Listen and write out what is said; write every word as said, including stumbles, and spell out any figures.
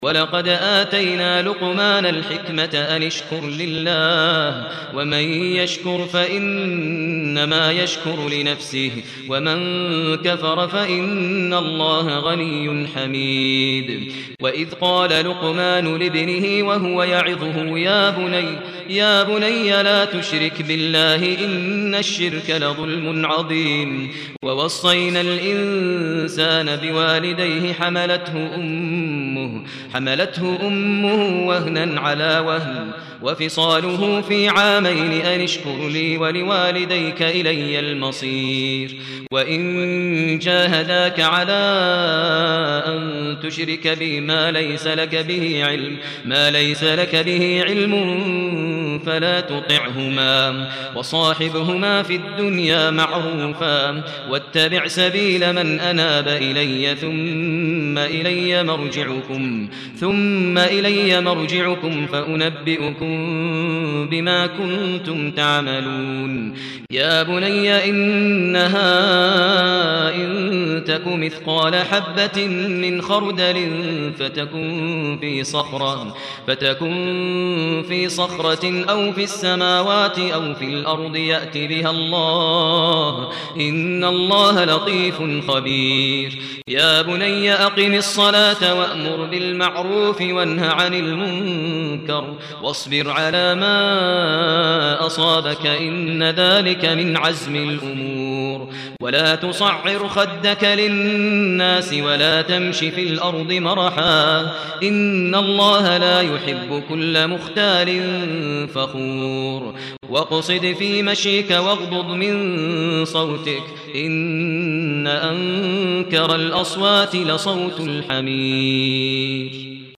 ولقد آتينا لقمان الحكمة أن اشكر لله ومن يشكر فإنما يشكر لنفسه ومن كفر فإن الله غني حميد. وإذ قال لقمان لابنه وهو يعظه يا بني يا بني لا تشرك بالله إن الشرك لظلم عظيم. ووصينا الإنسان بوالديه حملته أمه حملته أمه وهنا على وهن وفصاله في عامين أن اشكر لي ولوالديك إلي المصير. وإن جاهداك على أن تشرك بي ما ليس لك به علم ما ليس لك به علم فلا تطعهما وصاحبهما في الدنيا معروفا واتبع سبيل من أناب إلي ثم إلي مرجعكم ثم إلي مرجعكم فأنبئكم بما كنتم تعملون. يا بني إنها إن تك مثقال حبة من خردل فتكن في صخرة فتكن في صخرة أو في السماوات أو في الأرض يأت بها الله إن الله لطيف خبير. يا بني أقم الصلاة وأمر بالمعروف وانه عن المنكر واصبر على ما أصابك إن ذلك من عزم الأمور. ولا تصعر خدك للناس ولا تمش في الأرض مرحا إن الله لا يحب كل مختال فخور. واقصد في مشيك واغضض من صوتك إن أنكر الأصوات لصوت الحمير.